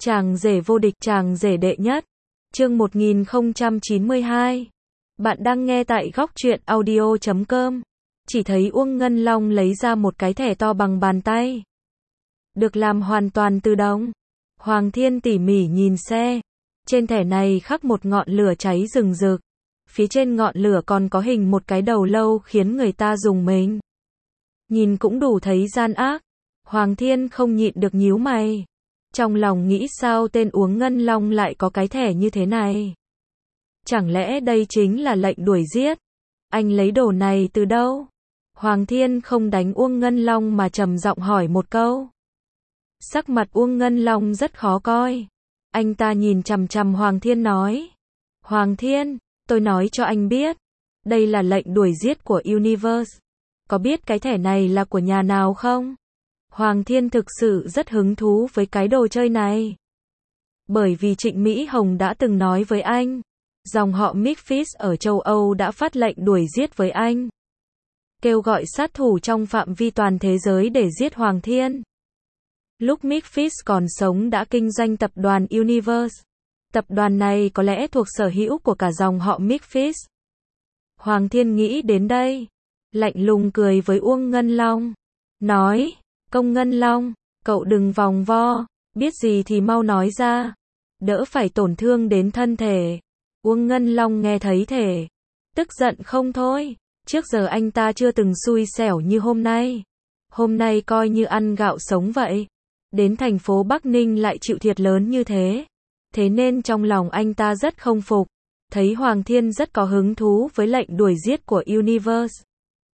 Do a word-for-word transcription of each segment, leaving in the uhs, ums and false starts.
Chàng rể vô địch, chàng rể đệ nhất. Chương một nghìn không trăm chín mươi hai. Bạn đang nghe tại góc truyện audio chấm com. Chỉ thấy Uông Ngân Long lấy ra một cái thẻ to bằng bàn tay. Được làm hoàn toàn từ đồng. Hoàng Thiên tỉ mỉ nhìn xe. Trên thẻ này khắc một ngọn lửa cháy rừng rực. Phía trên ngọn lửa còn có hình một cái đầu lâu khiến người ta rùng mình. Nhìn cũng đủ thấy gian ác. Hoàng Thiên không nhịn được nhíu mày. Trong lòng nghĩ sao tên Uông Ngân Long lại có cái thẻ như thế này? Chẳng lẽ đây chính là lệnh đuổi giết? Anh lấy đồ này từ đâu? Hoàng Thiên không đánh Uông Ngân Long mà trầm giọng hỏi một câu. Sắc mặt Uông Ngân Long rất khó coi. Anh ta nhìn chằm chằm Hoàng Thiên nói. Hoàng Thiên, tôi nói cho anh biết. Đây là lệnh đuổi giết của Universe. Có biết cái thẻ này là của nhà nào không? Hoàng Thiên thực sự rất hứng thú với cái đồ chơi này. Bởi vì Trịnh Mỹ Hồng đã từng nói với anh. Dòng họ Memphis ở châu Âu đã phát lệnh đuổi giết với anh. Kêu gọi sát thủ trong phạm vi toàn thế giới để giết Hoàng Thiên. Lúc Memphis còn sống đã kinh doanh tập đoàn Universe. Tập đoàn này có lẽ thuộc sở hữu của cả dòng họ Memphis. Hoàng Thiên nghĩ đến đây. Lạnh lùng cười với Uông Ngân Long. Nói, Công Ngân Long, cậu đừng vòng vo, biết gì thì mau nói ra. Đỡ phải tổn thương đến thân thể. Uông Ngân Long nghe thấy thể. Tức giận không thôi. Trước giờ anh ta chưa từng xui xẻo như hôm nay. Hôm nay coi như ăn gạo sống vậy. Đến thành phố Bắc Ninh lại chịu thiệt lớn như thế. Thế nên trong lòng anh ta rất không phục. Thấy Hoàng Thiên rất có hứng thú với lệnh đuổi giết của Universe.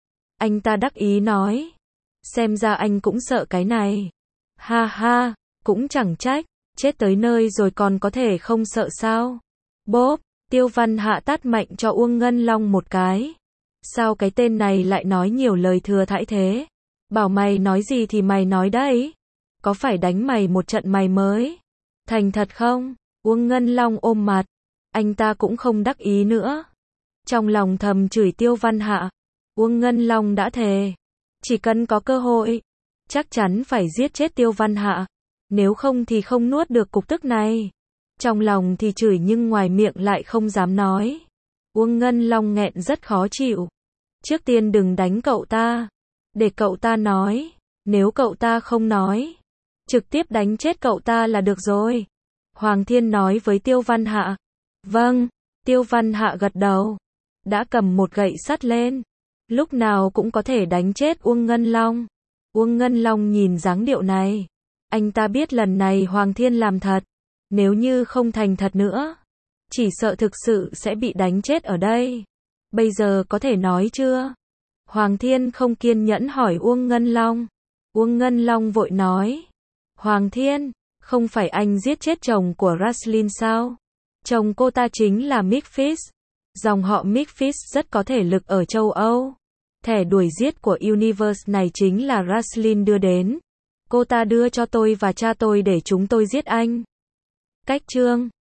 Anh ta đắc ý nói. Xem ra anh cũng sợ cái này. Ha ha, cũng chẳng trách. Chết tới nơi rồi còn có thể không sợ sao. Bốp, Tiêu Văn Hạ tát mạnh cho Uông Ngân Long một cái. Sao cái tên này lại nói nhiều lời thừa thãi thế? Bảo mày nói gì thì mày nói đấy. Có phải đánh mày một trận mày mới? Thành thật không? Uông Ngân Long ôm mặt. Anh ta cũng không đắc ý nữa. Trong lòng thầm chửi Tiêu Văn Hạ. Uông Ngân Long đã thề. Chỉ cần có cơ hội, chắc chắn phải giết chết Tiêu Văn Hạ. Nếu không thì không nuốt được cục tức này. Trong lòng thì chửi nhưng ngoài miệng lại không dám nói. Uông Ngân Long nghẹn rất khó chịu. Trước tiên đừng đánh cậu ta. Để cậu ta nói. Nếu cậu ta không nói, trực tiếp đánh chết cậu ta là được rồi. Hoàng Thiên nói với Tiêu Văn Hạ. Vâng, Tiêu Văn Hạ gật đầu. Đã cầm một gậy sắt lên. Lúc nào cũng có thể đánh chết Uông Ngân Long. Uông Ngân Long nhìn dáng điệu này. Anh ta biết lần này Hoàng Thiên làm thật. Nếu như không thành thật nữa, chỉ sợ thực sự sẽ bị đánh chết ở đây. Bây giờ có thể nói chưa? Hoàng Thiên không kiên nhẫn hỏi Uông Ngân Long. Uông Ngân Long vội nói. Hoàng Thiên, không phải anh giết chết chồng của Raslin sao? Chồng cô ta chính là Memphis. Dòng họ Memphis rất có thể lực ở châu Âu. Thẻ đuổi giết của Universe này chính là Raslin đưa đến. Cô ta đưa cho tôi và cha tôi để chúng tôi giết anh. Cách chương